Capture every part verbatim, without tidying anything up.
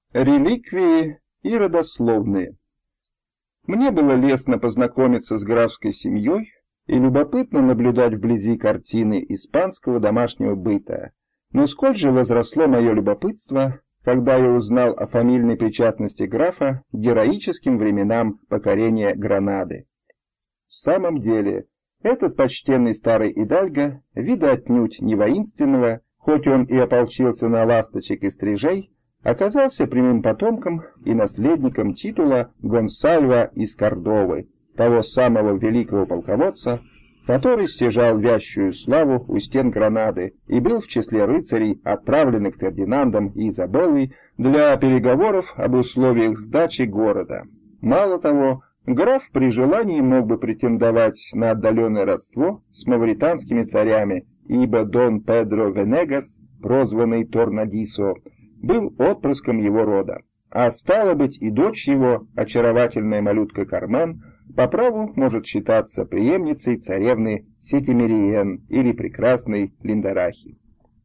Реликвии и родословные. Мне было лестно познакомиться с графской семьей и любопытно наблюдать вблизи картины испанского домашнего быта. Но сколь же возросло мое любопытство, когда я узнал о фамильной причастности графа к героическим временам покорения Гранады. В самом деле, этот почтенный старый идальго, вида отнюдь не воинственного, хоть он и ополчился на ласточек и стрижей, оказался прямым потомком и наследником титула Гонсальва из Кордовы, того самого великого полководца, который стяжал вящую славу у стен Гранады и был в числе рыцарей, отправленных Фердинандом и Изабеллой для переговоров об условиях сдачи города. Мало того, граф при желании мог бы претендовать на отдаленное родство с мавританскими царями, ибо Дон Педро Венегас, прозванный Торнадисо, был отпрыском его рода, а стало быть и дочь его, очаровательная малютка Кармен, по праву может считаться преемницей царевны Сетимириен или прекрасной Линдарахи.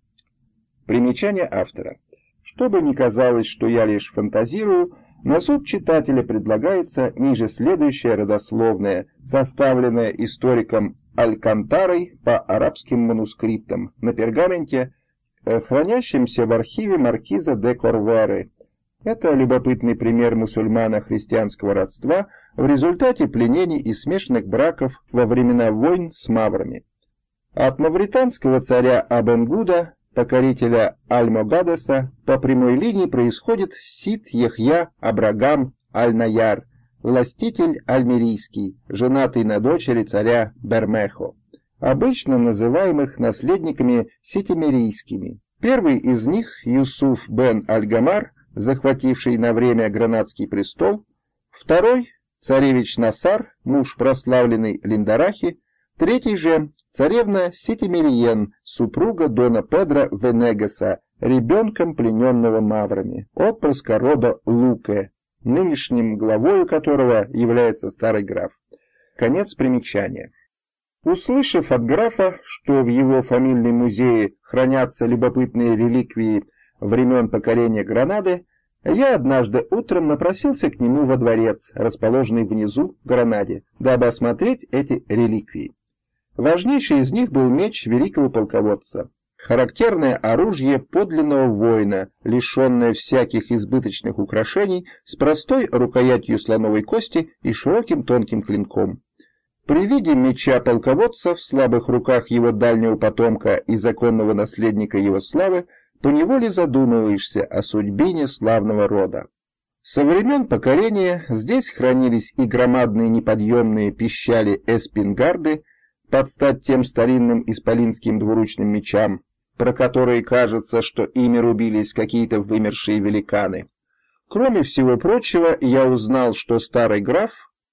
Примечание автора. Чтобы не казалось, что я лишь фантазирую, на суд читателя предлагается ниже следующее родословное, составленное историком Алькантарой по арабским манускриптам на пергаменте, хранящимся в архиве маркиза де Корверы. Это любопытный пример мусульмано-христианского родства в результате пленений и смешанных браков во времена войн с маврами. От мавританского царя Абенгуда, покорителя Альмогадеса, по прямой линии происходит Сид Яхья Абрагам Аль-Наяр, властитель альмерийский, женатый на дочери царя Бермехо, обычно называемых наследниками сетимерийскими. Первый из них, Юсуф бен Аль-Гамар, захвативший на время Гранадский престол, второй — царевич Насар, муж прославленной Линдарахи, третий же — царевна Сетимириен, супруга дона Педро Венегаса, ребенком плененного маврами, отпрыска рода Луке, нынешним главою которого является старый граф. Конец примечания. Услышав от графа, что в его фамильном музее хранятся любопытные реликвии времен покорения Гранады, я однажды утром напросился к нему во дворец, расположенный внизу в Гранаде, дабы осмотреть эти реликвии. Важнейший из них был меч великого полководца, характерное оружие подлинного воина, лишенное всяких избыточных украшений, с простой рукоятью слоновой кости и широким тонким клинком. При виде меча полководца в слабых руках его дальнего потомка и законного наследника его славы поневоле задумываешься о судьбине славного рода. Со времен покорения здесь хранились и громадные неподъемные пищали эспингарды, под стать тем старинным исполинским двуручным мечам, про которые кажется, что ими рубились какие-то вымершие великаны. Кроме всего прочего, я узнал, что старый граф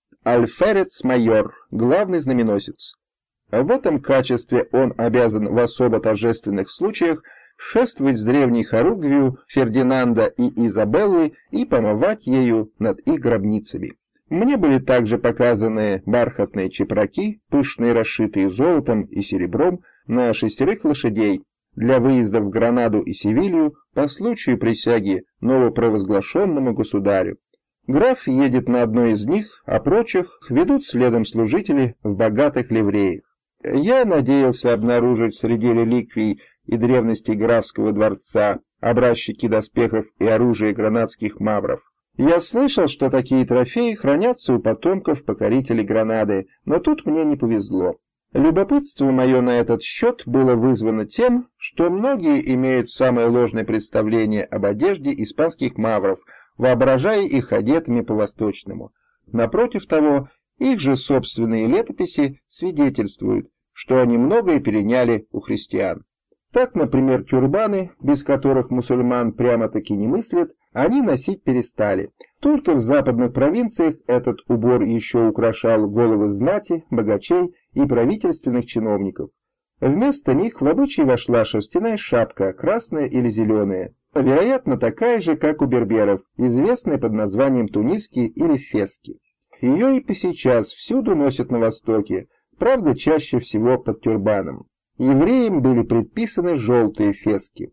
Альферец-майор, главный знаменосец. В этом качестве он обязан в особо торжественных случаях шествовать с древней хоругвью Фердинанда и Изабеллы и помывать ею над их гробницами. Мне были также показаны бархатные чепраки, пышные, расшитые золотом и серебром, на шестерых лошадей, для выезда в Гранаду и Севилью по случаю присяги новопровозглашенному государю. Граф едет на одной из них, а прочих ведут следом служители в богатых ливреях. Я надеялся обнаружить среди реликвий и древностей графского дворца образчики доспехов и оружия гранадских мавров. Я слышал, что такие трофеи хранятся у потомков покорителей Гранады, но тут мне не повезло. Любопытство мое на этот счет было вызвано тем, что многие имеют самое ложное представление об одежде испанских мавров, воображая их одетыми по-восточному. Напротив того, их же собственные летописи свидетельствуют, что они многое переняли у христиан. Так, например, тюрбаны, без которых мусульман прямо-таки не мыслят, они носить перестали. Только в западных провинциях этот убор еще украшал головы знати, богачей и правительственных чиновников. Вместо них в обычай вошла шерстяная шапка, красная или зеленая, вероятно, такая же, как у берберов, известная под названием туниски или фески. Ее и посейчас всюду носят на Востоке, правда, чаще всего под тюрбаном. Евреям были предписаны желтые фески.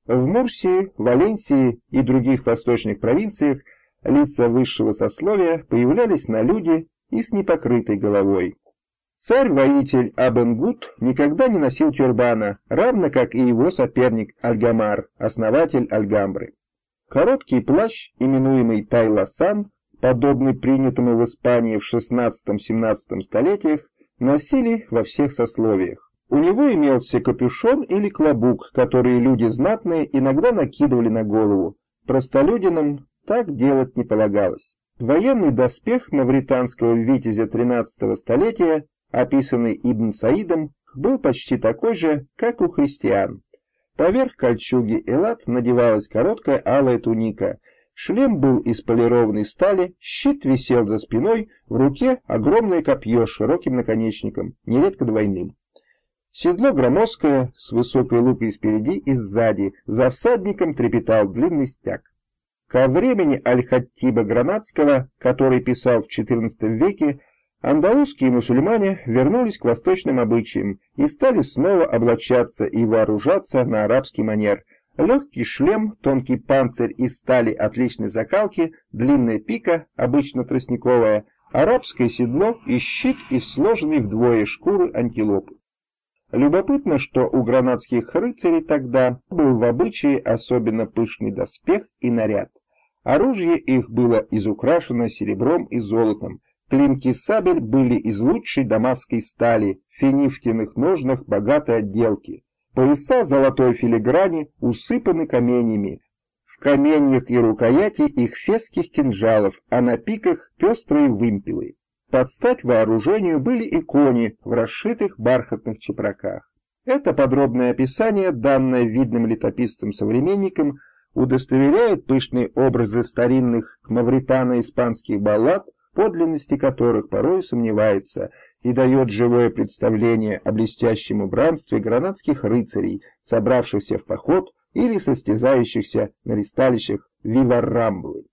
В Мурсии, Валенсии и других восточных провинциях лица высшего сословия появлялись на люди и с непокрытой головой. Царь-воитель Абен-Гут никогда не носил тюрбана, равно как и его соперник Аль-Гамар, основатель Альгамбры. Короткий плащ, именуемый тайласан, подобный принятому в Испании в шестнадцатом-семнадцатом столетиях, носили во всех сословиях. У него имелся капюшон или клобук, которые люди знатные иногда накидывали на голову. Простолюдинам так делать не полагалось. Военный доспех мавританского витязя тринадцатого столетия, описанный Ибн Саидом, был почти такой же, как у христиан. Поверх кольчуги элат надевалась короткая алая туника, шлем был из полированной стали, щит висел за спиной, в руке огромное копье с широким наконечником, нередко двойным. Седло громоздкое, с высокой лукой спереди и сзади, за всадником трепетал длинный стяг. Ко времени Аль-Хаттиба Гранадского, который писал в четырнадцатом веке, андалузские мусульмане вернулись к восточным обычаям и стали снова облачаться и вооружаться на арабский манер. Легкий шлем, тонкий панцирь из стали отличной закалки, длинная пика, обычно тростниковая, арабское седло и щит из сложенной вдвое шкуры антилопы. Любопытно, что у гранадских рыцарей тогда был в обычае особенно пышный доспех и наряд. Оружие их было изукрашено серебром и золотом, клинки сабель были из лучшей дамасской стали, в финифтяных ножнах богатой отделки, пояса золотой филиграни усыпаны каменями, в каменьях и рукояти их фесских кинжалов, а на пиках пестрые вымпелы. Под стать вооружению были и кони в расшитых бархатных чепраках. Это подробное описание, данное видным летописцам-современникам, удостоверяет пышные образы старинных мавритано-испанских баллад, подлинности которых порой сомневается, и дает живое представление о блестящем убранстве гранадских рыцарей, собравшихся в поход или состязающихся на ристалищах Виваррамблы.